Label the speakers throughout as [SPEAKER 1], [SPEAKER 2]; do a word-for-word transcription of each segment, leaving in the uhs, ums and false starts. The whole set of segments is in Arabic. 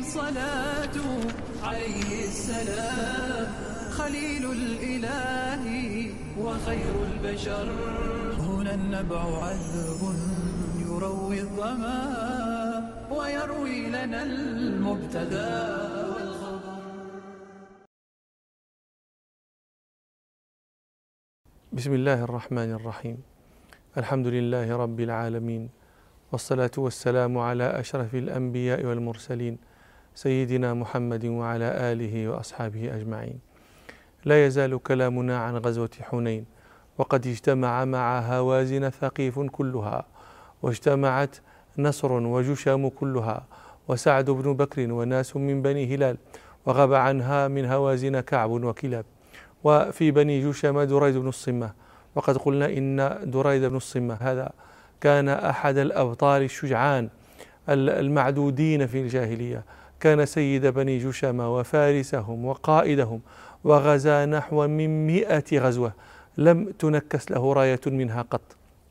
[SPEAKER 1] الصلاة عليه السلام خليل الإله وخير البشر. هنا النبع عذب يروي الظما ويروي لنا المبتدى والخبر.
[SPEAKER 2] بسم الله الرحمن الرحيم. الحمد لله رب العالمين، والصلاة والسلام على أشرف الأنبياء والمرسلين سيدنا محمد وعلى آله وأصحابه أجمعين. لا يزال كلامنا عن غزوة حنين، وقد اجتمع مع هوازن ثقيف كلها، واجتمعت نصر وجشام كلها، وسعد بن بكر وناس من بني هلال، وغاب عنها من هوازن كعب وكلاب. وفي بني جشام دريد بن الصمة، وقد قلنا إن دريد بن الصمة هذا كان أحد الأبطال الشجعان المعدودين في الجاهلية، كان سيد بني جشام وفارسهم وقائدهم، وغزا نحو من مئة غزوة لم تنكس له راية منها قط،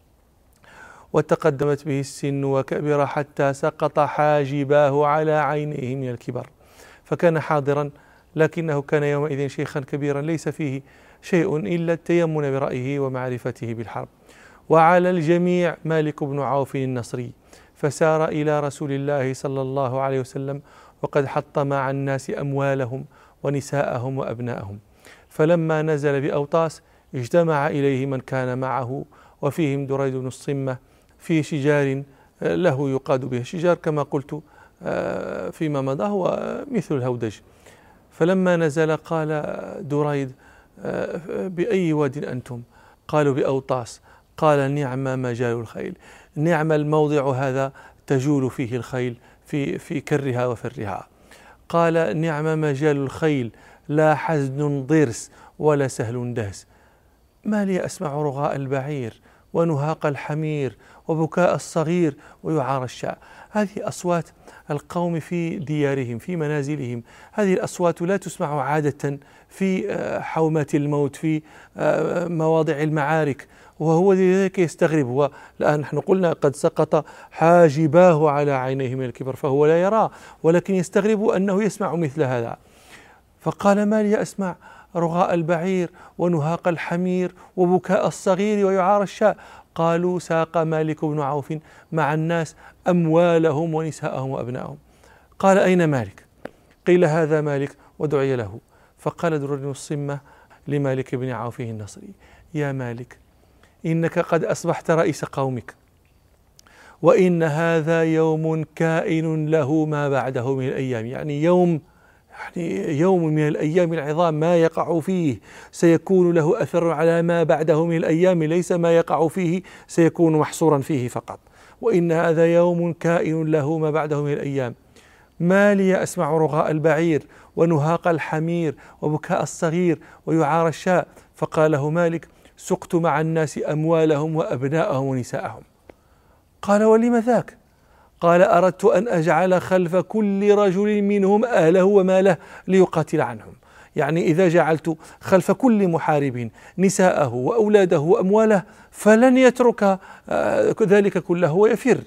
[SPEAKER 2] وتقدمت به السن وكبر حتى سقط حاجباه على عينيه من الكبر، فكان حاضرا لكنه كان يومئذ شيخا كبيرا ليس فيه شيء إلا التيمن برأيه ومعرفته بالحرب. وعلى الجميع مالك بن عوف النصري، فسار إلى رسول الله صلى الله عليه وسلم وقد حطم عن الناس أموالهم ونساءهم وأبناءهم، فلما نزل بأوطاس اجتمع إليه من كان معه، وفيهم دريد بن الصمة في شجار له يقاد به. شجار كما قلت فيما مضى هو مثل الهودج. فلما نزل قال دريد: بأي واد أنتم؟ قالوا: بأوطاس. قال: نعم مجال الخيل، نعم الموضع هذا تجول فيه الخيل في في كرها وفرها. قال: نعم مجال الخيل، لا حزن ضرس ولا سهل دهس. ما لي أسمع رغاء البعير ونهاق الحمير وبكاء الصغير ويعار الشاء. هذه أصوات القوم في ديارهم في منازلهم، هذه الأصوات لا تسمع عادة في حومات الموت في مواضع المعارك، وهو لذلك يستغرب. والآن نحن قلنا قد سقط حاجباه على عينيه من الكبر، فهو لا يرى، ولكن يستغرب أنه يسمع مثل هذا. فقال: ما لي أسمع رغاء البعير ونهاق الحمير وبكاء الصغير ويعار الشاء. قالوا: ساق مالك بن عوف مع الناس أموالهم ونساءهم وأبنائهم. قال: أين مالك؟ قيل: هذا مالك، ودعي له. فقال دريد بن الصمة لمالك بن عوف النصري: يا مالك، إنك قد أصبحت رئيس قومك، وإن هذا يوم كائن له ما بعده من الأيام، يعني يوم يعني يوم من الأيام العظام ما يقع فيه سيكون له أثر على ما بعده من الأيام، ليس ما يقع فيه سيكون محصورا فيه فقط. وإن هذا يوم كائن له ما بعده من الأيام. ما لي أسمع رغاء البعير ونهاق الحمير وبكاء الصغير ويعار الشاء. فقال له مالك: سقت مع الناس أموالهم وأبناءهم ونساءهم. قال: ولم ذاك؟ قال: أردت أن أجعل خلف كل رجل منهم أهله وماله ليقاتل عنهم. يعني إذا جعلت خلف كل محارب نساءه وأولاده وأمواله فلن يترك ذلك كله ويفر.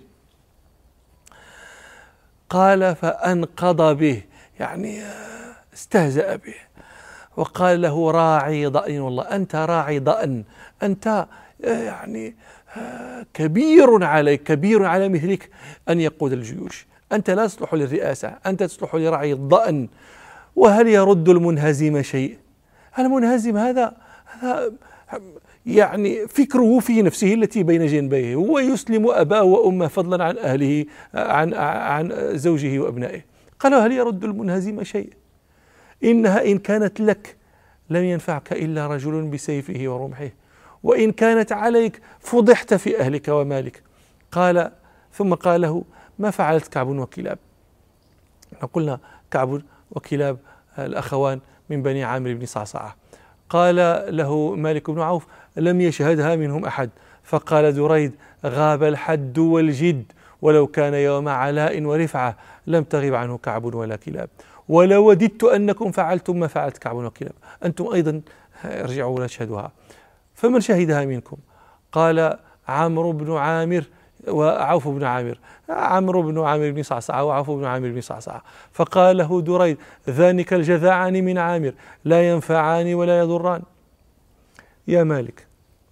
[SPEAKER 2] قال: فأنقض به، يعني استهزأ به، وقال له: راعي ضأن، والله أنت راعي ضأن، أنت يعني كبير عليك كبير على مثلك أن يقود الجيوش، أنت لا تصلح للرئاسة، أنت تصلح لرعي الضأن. وهل يرد المنهزم شيء؟ المنهزم هذا هذا يعني فكره في نفسه التي بين جنبيه، هو يسلم أباه وأمه فضلا عن أهله عن عن زوجه وأبنائه. قالوا: هل يرد المنهزم شيء؟ إنها إن كانت لك لم ينفعك إلا رجل بسيفه ورمحه، وإن كانت عليك فضحت في أهلك ومالك. قال ثم قال له: ما فعلت كعب وكلاب؟ قلنا كعب وكلاب الأخوان من بني عامر بن صعصعة. قال له مالك بن عوف: لم يشهدها منهم أحد. فقال دريد: غاب الحد والجد، ولو كان يوم علاء ورفعة لم تغب عنه كعب ولا كلاب، ولو وددت أنكم فعلتم ما فعلت كعب وكلاب، أنتم أيضا ارجعوا ولا تشهدوها. فمن شهدها منكم؟ قال عمرو بن عامر وعوف بن عامر، عمرو بن عامر بن صعصعة وعوف بن عامر بن صعصعة، فقال له دريد: ذانك الجذعان من عامر لا ينفعان ولا يضران. يا مالك،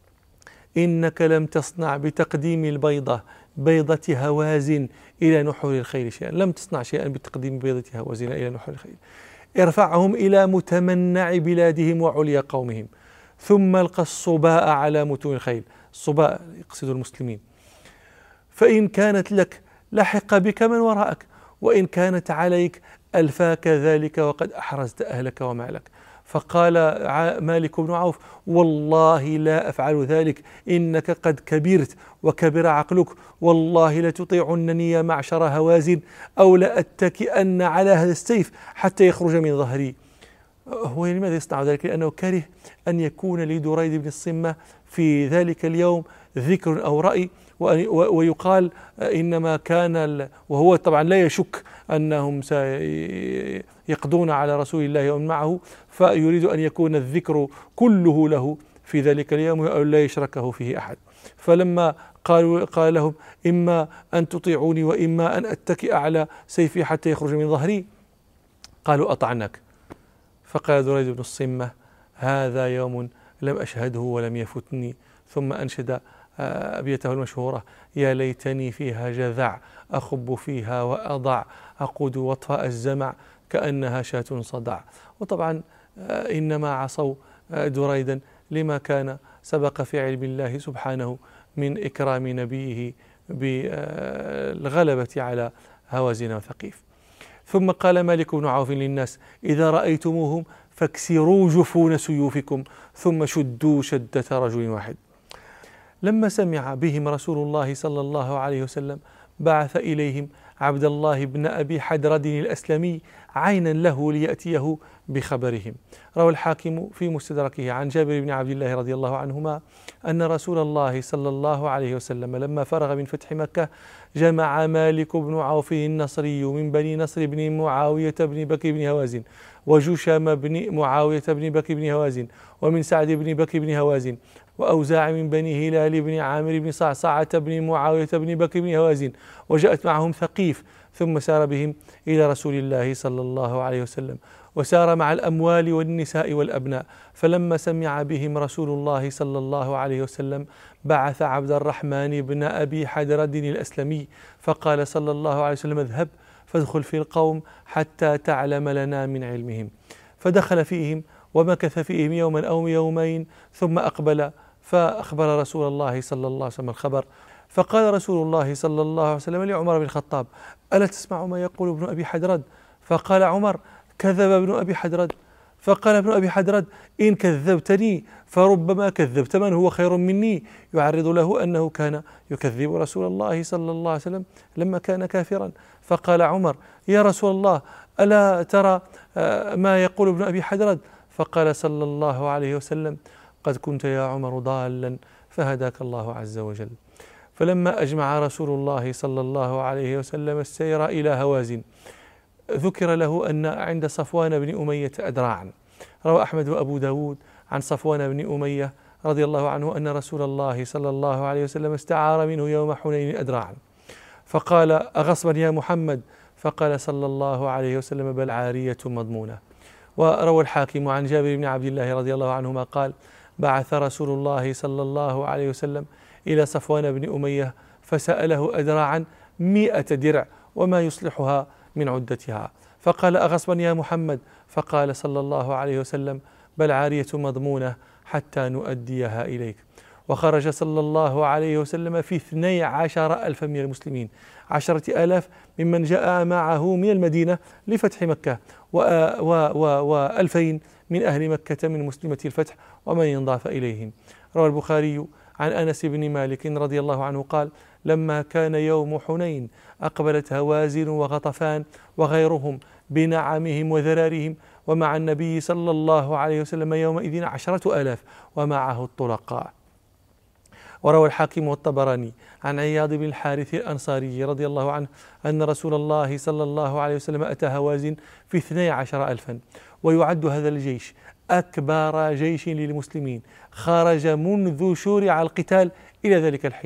[SPEAKER 2] إنك لم تصنع بتقديم البيضة بيضة هوازن إلى نحور الخيل شيئا، لم تصنع شيئا بتقديم بيضة هوازن إلى نحور الخيل. ارفعهم إلى متمنع بلادهم وعليا قومهم، ثم القى الصباء على متون الخيل، الصباء يقصد المسلمين، فإن كانت لك لحق بك من وراءك، وإن كانت عليك ألفاك ذلك وقد أحرزت أهلك ومالك. فقال مالك بن عوف: والله لا أفعل ذلك، إنك قد كبرت وكبر عقلك، والله لتطيعنني يا معشر هوازن، أو لأتكئن على هذا السيف حتى يخرج من ظهري. هو لماذا يصنع ذلك؟ لأنه كره أن يكون لدريد بن الصمة في ذلك اليوم ذكر أو رأي، ويقال إنما كان، وهو طبعا لا يشك أنهم سيقضون على رسول الله ومن معه، فيريد أن يكون الذكر كله له في ذلك اليوم أو لا يشركه فيه أحد. فلما قالوا قال لهم: إما أن تطيعوني وإما أن أتكئ على سيفي حتى يخرج من ظهري، قالوا: أطعناك. فقال دريد بن الصمة: هذا يوم لم أشهده ولم يفتني. ثم أنشد أبيته المشهورة: يا ليتني فيها جذع أخب فيها وأضع، أقود وطفاء الزمع كأنها شاة صدع. وطبعا إنما عصوا دريدا لما كان سبق في علم الله سبحانه من إكرام نبيه بالغلبة على هوازن وثقيف. ثم قال مالك بن عوف للناس: إذا رأيتموهم فاكسروا جفون سيوفكم ثم شدوا شدة رجل واحد. لما سمع بهم رسول الله صلى الله عليه وسلم بعث إليهم عبد الله بن أبي حدرد الأسلمي عينا له ليأتيه بخبرهم. روى الحاكم في مستدركه عن جابر بن عبد الله رضي الله عنهما أن رسول الله صلى الله عليه وسلم لما فرغ من فتح مكة جمع مالك بن عوف النصري من بني نصر بن معاوية بن بكر بن هوازن، وجشم بن معاوية بن بكر بن هوازن، ومن سعد بن بكر بن هوازن، وأوزاع من بني هلال بن عامر بن صعصعة بن معاوية بن بكر بن هوازن، وجاءت معهم ثقيف، ثم سار بهم إلى رسول الله صلى الله عليه وسلم، وسار مع الأموال والنساء والأبناء. فلما سمع بهم رسول الله صلى الله عليه وسلم بعث عبد الرحمن بن أبي حدرد الأسلمي، فقال صلى الله عليه وسلم: اذهب فادخل في القوم حتى تعلم لنا من علمهم. فدخل فيهم ومكث فيهم يوما أو يومين، ثم أقبل فأخبر رسول الله صلى الله عليه وسلم الخبر. فقال رسول الله صلى الله عليه وسلم لعمر بن الخطاب: ألا تسمع ما يقول ابن أبي حدرد؟ فقال عمر: كذب ابن أبي حدرد. فقال ابن أبي حدرد: إن كذبتني فربما كذبت من هو خير مني، يعرض له أنه كان يكذب رسول الله صلى الله عليه وسلم لما كان كافرا. فقال عمر: يا رسول الله، ألا ترى ما يقول ابن أبي حدرد؟ فقال صلى الله عليه وسلم: قد كنت يا عمر ضالا فهداك الله عز وجل. فلما أجمع رسول الله صلى الله عليه وسلم السير إلى هوازن ذكر له أن عند صفوان بن أمية أدراعا. روى أحمد وأبو داود عن صفوان بن أمية رضي الله عنه أن رسول الله صلى الله عليه وسلم استعار منه يوم حنين أدراعا، فقال: أغصبا يا محمد؟ فقال صلى الله عليه وسلم: بل عارية مضمونة. وروى الحاكم عن جابر بن عبد الله رضي الله عنهما قال: بعث رسول الله صلى الله عليه وسلم إلى صفوان بن أمية فسأله أدراعا مئة درع وما يصلحها من عدتها، فقال: أغصبا يا محمد؟ فقال صلى الله عليه وسلم: بل عارية مضمونة حتى نؤديها إليك. وخرج صلى الله عليه وسلم في اثني عشر ألف من المسلمين، عشرة آلاف ممن جاء معه من المدينة لفتح مكة، وألفين من أهل مكة من مسلمة الفتح ومن ينضاف إليهم. روى البخاري عن أنس بن مالك رضي الله عنه قال: لما كان يوم حنين أقبلت هوازن وغطفان وغيرهم بنعمهم وذرارهم، ومع النبي صلى الله عليه وسلم يومئذ عشرة آلاف ومعه الطلقاء. وروى الحاكم والطبراني عن عياض بن الحارث الأنصاري رضي الله عنه أن رسول الله صلى الله عليه وسلم أتى هوازن في اثني عشر ألفا، ويعد هذا الجيش أكبر جيش للمسلمين خرج منذ شورع القتال إلى ذلك الحين،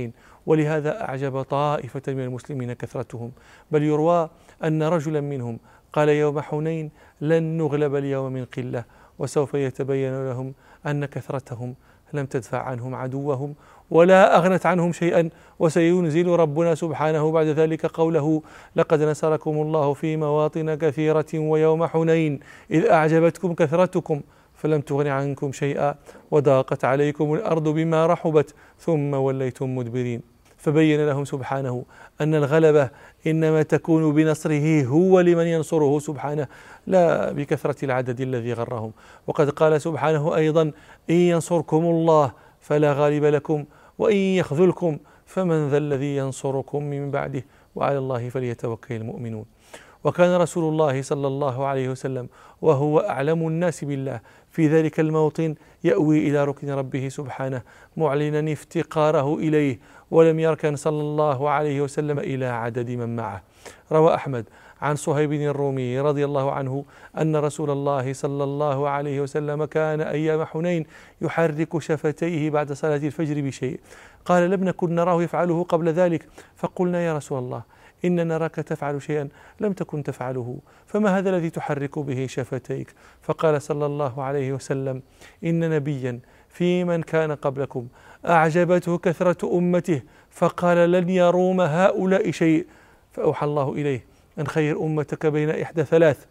[SPEAKER 2] ولهذا أعجب طائفة من المسلمين كثرتهم، بل يروى أن رجلا منهم قال يوم حنين لن نغلب اليوم من قلة، وسوف يتبين لهم أن كثرتهم لم تدفع عنهم عدوهم ولا أغنت عنهم شيئا، وسينزل ربنا سبحانه بعد ذلك قوله لقد نصركم الله في مواطن كثيرة ويوم حنين إذ أعجبتكم كثرتكم فلم تغن عنكم شيئا وضاقت عليكم الأرض بما رحبت ثم وليتم مدبرين. فبين لهم سبحانه أن الغلبة إنما تكون بنصره هو لمن ينصره سبحانه، لا بكثرة العدد الذي غرهم. وقد قال سبحانه أيضا إن ينصركم الله فلا غالب لكم وإن يخذلكم فمن ذا الذي ينصركم من بعده وعلى الله فليتوكل المؤمنون. وكان رسول الله صلى الله عليه وسلم وهو أعلم الناس بالله في ذلك الموطن يأوي إلى ركن ربه سبحانه معلنا افتقاره إليه، ولم يركن صلى الله عليه وسلم إلى عدد من معه. روى أحمد عن صهيب الرومي رضي الله عنه أن رسول الله صلى الله عليه وسلم كان أيام حنين يحرك شفتيه بعد صلاة الفجر بشيء، قال لم نكن نراه يفعله قبل ذلك، فقلنا يا رسول الله إن نراك تفعل شيئا لم تكن تفعله، فما هذا الذي تحرك به شفتيك؟ فقال صلى الله عليه وسلم إن نبيا في من كان قبلكم أعجبته كثرة أمته فقال لن يروم هؤلاء شيء، فأوحى الله إليه أن خير أمتك بين إحدى ثلاث،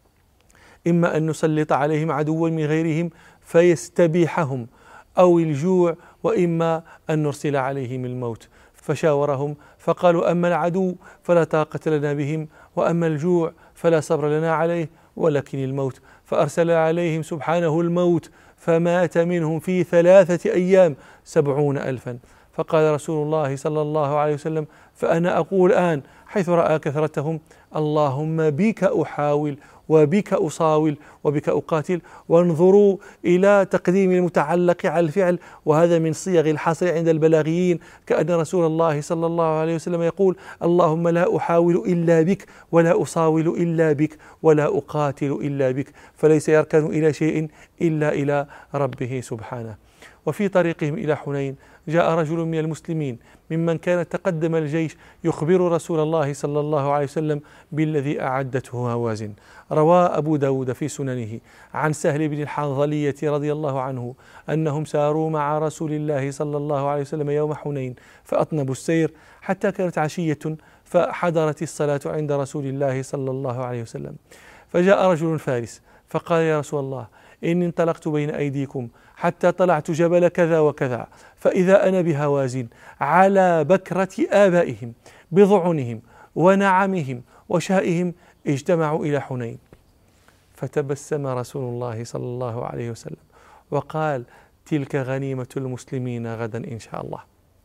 [SPEAKER 2] إما أن نسلط عليهم عدوا من غيرهم فيستبيحهم أو الجوع، وإما أن نرسل عليهم الموت. فشاورهم فقالوا أما العدو فلا طاقة لنا بهم، وأما الجوع فلا صبر لنا عليه، ولكن الموت. فأرسل عليهم سبحانه الموت فمات منهم في ثلاثة أيام سبعون ألفا. فقال رسول الله صلى الله عليه وسلم فأنا أقول الآن حيث رأى كثرتهم اللهم بك أحاول وبك أصاول وبك أقاتل. وانظروا إلى تقديم المتعلق على الفعل، وهذا من صيغ الحصر عند البلاغيين، كأن رسول الله صلى الله عليه وسلم يقول اللهم لا أحاول إلا بك ولا أصاول إلا بك ولا أقاتل إلا بك، فليس يركن إلى شيء إلا إلى ربه سبحانه. وفي طريقهم إلى حنين جاء رجل من المسلمين ممن كان تقدم الجيش يخبر رسول الله صلى الله عليه وسلم بالذي أعدته هوازن. روى أبو داود في سننه عن سهل بن الحنظلية رضي الله عنه أنهم ساروا مع رسول الله صلى الله عليه وسلم يوم حنين فأطنبوا السير حتى كانت عشية فحضرت الصلاة عند رسول الله صلى الله عليه وسلم، فجاء رجل فارس فقال يا رسول الله إني انطلقت بين أيديكم حتى طلعت جبل كذا وكذا، فإذا أنا بهوازن على بكرة آبائهم بضعنهم ونعمهم وشائهم اجتمعوا إلى حنين. فتبسم رسول الله صلى الله عليه وسلم وقال تلك غنيمة المسلمين غدا إن شاء الله.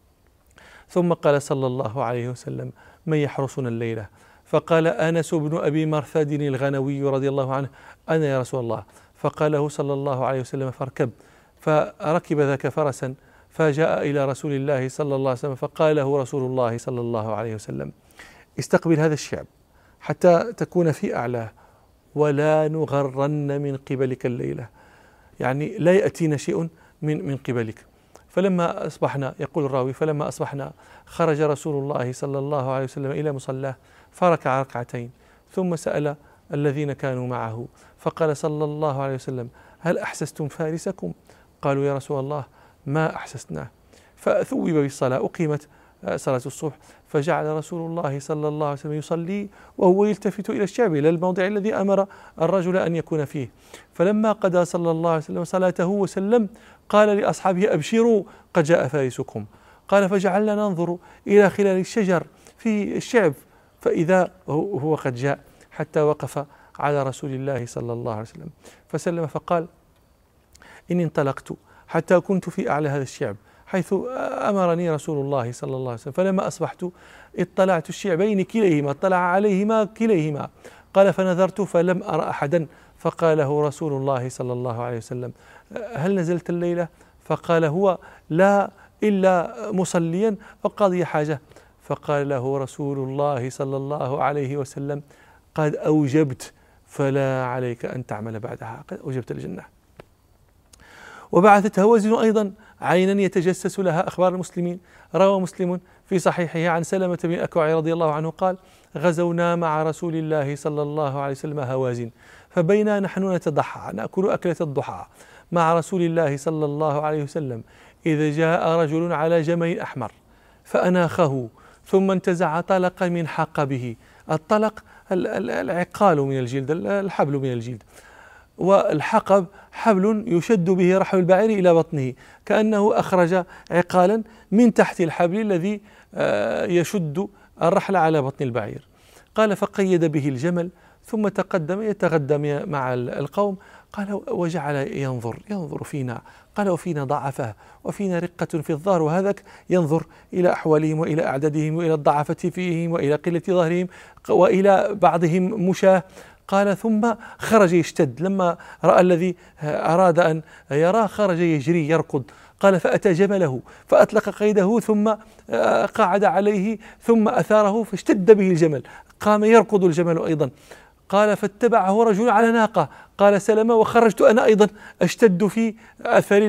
[SPEAKER 2] ثم قال صلى الله عليه وسلم من يحرسنا الليلة؟ فقال أنس بن أبي مرثد الغنوي رضي الله عنه أنا يا رسول الله. فقال له صلى الله عليه وسلم فاركب، فركب ذاك فرسا فجاء إلى رسول الله صلى الله عليه وسلم فقال له رسول الله صلى الله عليه وسلم استقبل هذا الشعب حتى تكون في أعلاه ولا نغرن من قبلك الليلة، يعني لا يأتينا شيء من من قبلك. فلما أصبحنا يقول الراوي فلما أصبحنا خرج رسول الله صلى الله عليه وسلم إلى مصلاه فركع ركعتين ثم سأل الذين كانوا معه فقال صلى الله عليه وسلم هل أحسستم فارسكم؟ قالوا يا رسول الله ما أحسسناه. فثوب بالصلاة أقيمت صلاة الصبح، فجعل رسول الله صلى الله عليه وسلم يصلي وهو يلتفت إلى الشعب إلى الموضع الذي أمر الرجل أن يكون فيه. فلما قضى صلى الله عليه وسلم صلاته وسلم قال لأصحابه أبشروا قد جاء فارسكم. قال فجعلنا ننظر إلى خلال الشجر في الشعب فإذا هو قد جاء حتى وقف على رسول الله صلى الله عليه وسلم فسلم فقال إني انطلقت حتى كنت في أعلى هذا الشعب حيث أمرني رسول الله صلى الله عليه وسلم، فلما أصبحت اطلعت الشعبين كليهما اطلع عليهما كليهما. قال فنظرت فلم أرى أحدا، فقال له رسول الله صلى الله عليه وسلم هل نزلت الليلة؟ فقال هو لا إلا مصليا أو قاضي حاجة. فقال له رسول الله صلى الله عليه وسلم قد أوجبت فلا عليك أن تعمل بعدها، قد أوجبت الجنة. وبعثت هوازن أيضا عينا يتجسس لها أخبار المسلمين. روى مسلم في صحيحه عن سلمة بن الأكوع رضي الله عنه قال: غزونا مع رسول الله صلى الله عليه وسلم هوازن، فبينا نحن نتضحى نأكل أكلة الضحى مع رسول الله صلى الله عليه وسلم إذا جاء رجل على جمل أحمر فأناخه ثم انتزع طلقا من حقبه. الطلق العقال من الجلد، الحبل من الجلد، والحقب حبل يشد به رحل البعير إلى بطنه، كأنه أخرج عقالا من تحت الحبل الذي يشد الرحل على بطن البعير. قال: فقيد به الجمل ثم تقدم يتغدى مع القوم. قال: وجعل ينظر ينظر فينا. قال: وفينا ضعفة وفينا رقة في الظهر، وهذاك ينظر إلى أحوالهم وإلى أعدادهم وإلى الضعفة فيهم وإلى قلة ظهرهم وإلى بعضهم مشاه. قال: ثم خرج يشتد، لما رأى الذي أراد أن يراه خرج يجري يركض. قال: فأتى جمله فأطلق قيده ثم قعد عليه ثم أثاره فاشتد به الجمل، قام يركض الجمل أيضا. قال: فاتبعه رجل على ناقة. قال سلمة: وخرجت أنا أيضا أشتد في أثر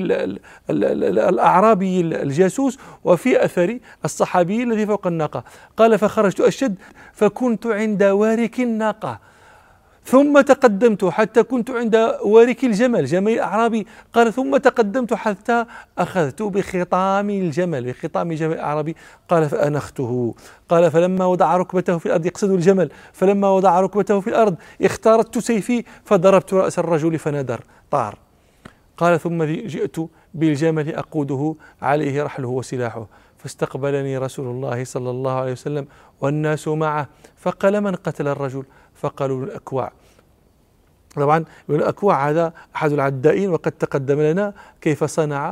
[SPEAKER 2] الأعرابي الجاسوس وفي أثر الصحابي الذي فوق الناقة. قال: فخرجت أشتد فكنت عند وارك الناقة ثم تقدمت حتى كنت عند وارك الجمل جمل الأعرابي. قال: ثم تقدمت حتى أخذت بخطام الجمل بخطام جمل الأعرابي. قال: فأنخته. قال: فلما وضع ركبته في الأرض، يقصد الجمل، فلما وضع ركبته في الأرض اختارت سيفي فضربت رأس الرجل فندر طار. قال: ثم جئت بالجمل أقوده عليه رحله وسلاحه، فاستقبلني رسول الله صلى الله عليه وسلم والناس معه، فقال: من قتل الرجل؟ فقالوا: الأكوع. طبعا الأكوع هذا أحد العدائين، وقد تقدم لنا كيف صنع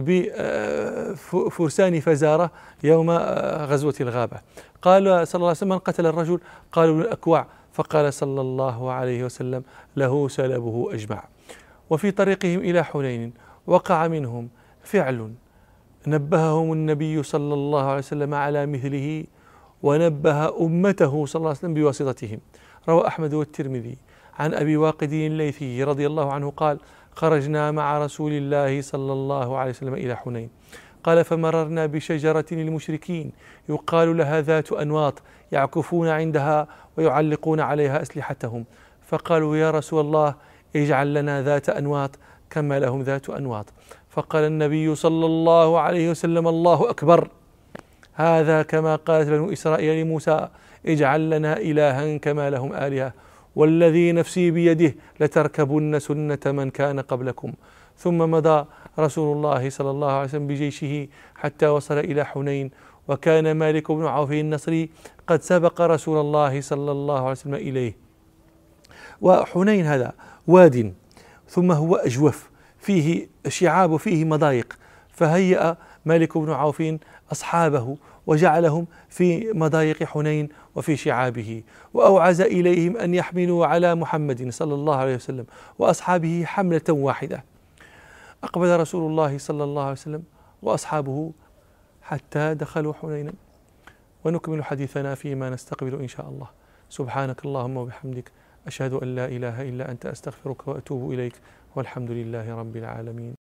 [SPEAKER 2] بفرسان فزارة يوم غزوة الغابة. قال صلى الله عليه وسلم: من قتل الرجل؟ قالوا: الأكوع. فقال صلى الله عليه وسلم: له سلبه أجمع. وفي طريقهم إلى حنين وقع منهم فعل نبههم النبي صلى الله عليه وسلم على مثله، ونبه أمته صلى الله عليه وسلم بواسطتهم. روى أحمد والترمذي عن أبي واقد الليثي رضي الله عنه قال: خرجنا مع رسول الله صلى الله عليه وسلم إلى حنين. قال: فمررنا بشجرة للمشركين يقال لها ذات أنواط، يعكفون عندها ويعلقون عليها أسلحتهم. فقالوا: يا رسول الله اجعل لنا ذات أنواط كما لهم ذات أنواط. فقال النبي صلى الله عليه وسلم: الله أكبر، هذا كما قالت بنو إسرائيل لموسى: اجعل لنا إلها كما لهم آلهة، والذي نفسي بيده لتركبن سنة من كان قبلكم. ثم مضى رسول الله صلى الله عليه وسلم بجيشه حتى وصل إلى حنين، وكان مالك بن عوف النصري قد سبق رسول الله صلى الله عليه وسلم إليه. وحنين هذا واد ثم هو أجوف فيه شعاب وفيه مضايق، فهيأ مالك بن عوف أصحابه وجعلهم في مضايق حنين وفي شعابه، وأوعز إليهم أن يحملوا على محمد صلى الله عليه وسلم وأصحابه حملة واحدة. أقبل رسول الله صلى الله عليه وسلم وأصحابه حتى دخلوا حنينا. ونكمل حديثنا فيما نستقبل إن شاء الله. سبحانك اللهم وبحمدك، أشهد أن لا إله إلا أنت، أستغفرك وأتوب إليك، والحمد لله رب العالمين.